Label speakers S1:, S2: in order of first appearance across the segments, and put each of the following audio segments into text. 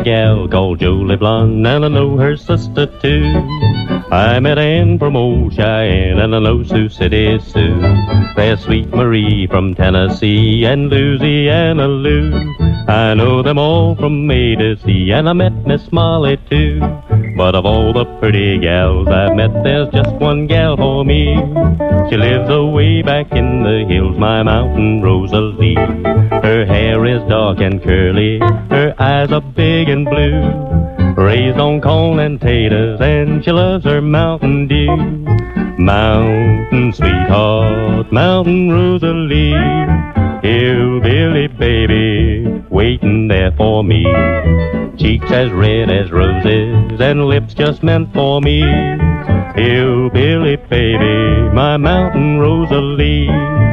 S1: gal called Jolie Blonde, and I know her sister too. I met Ann from old Cheyenne, and I know Sioux City Sue. There's Sweet Marie from Tennessee, and Louisiana Lou. I know them all from A to Z, and I met Miss Molly too. But of all the pretty gals I've met, there's just one gal for me. She lives away back in the hills, my mountain Rosalie. Her hair is dark and curly, her eyes are big and blue. Raised on corn and taters, and she loves her Mountain Dew. Mountain sweetheart, Mountain Rosalie, hillbilly baby, waiting there for me. Cheeks as red as roses, and lips just meant for me. Hillbilly baby, my Mountain Rosalie.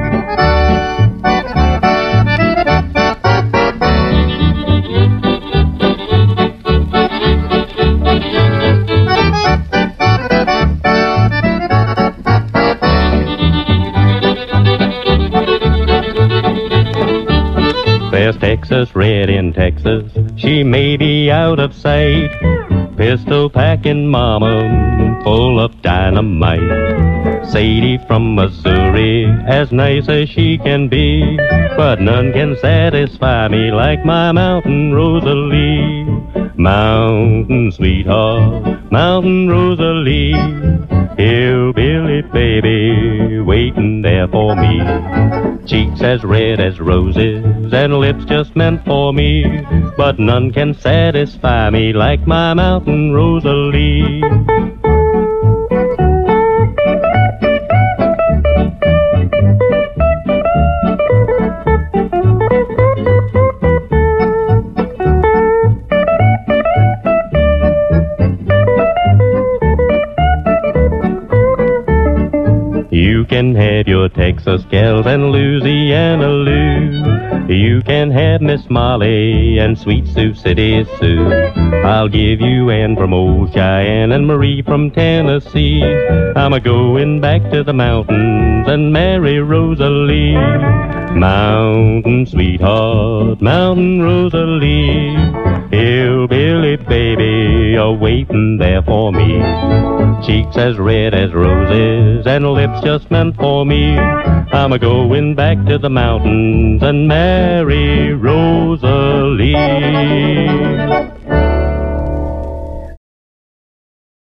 S1: There's Texas Red in Texas, she may be out of sight. Pistol packing mama, full of dynamite. Sadie from Missouri, as nice as she can be, but none can satisfy me like my Mountain Rosalie. Mountain sweetheart, Mountain Rosalie, hillbilly baby, waiting there for me. Cheeks as red as roses, and lips just meant for me, but none can satisfy me like my Mountain Rosalie. You can have your Texas gals and Louisiana Lou. You can have Miss Molly and sweet Sioux City Sue. I'll give you Ann from old Cheyenne and Marie from Tennessee. I'm a-going back to the mountains and marry Rosalie. Mountain sweetheart, Mountain Rosalie, hillbilly baby, you're waiting there for me. Cheeks as red as roses and lips just meant for me. I'm a-going back to the mountains and marry Rosalie.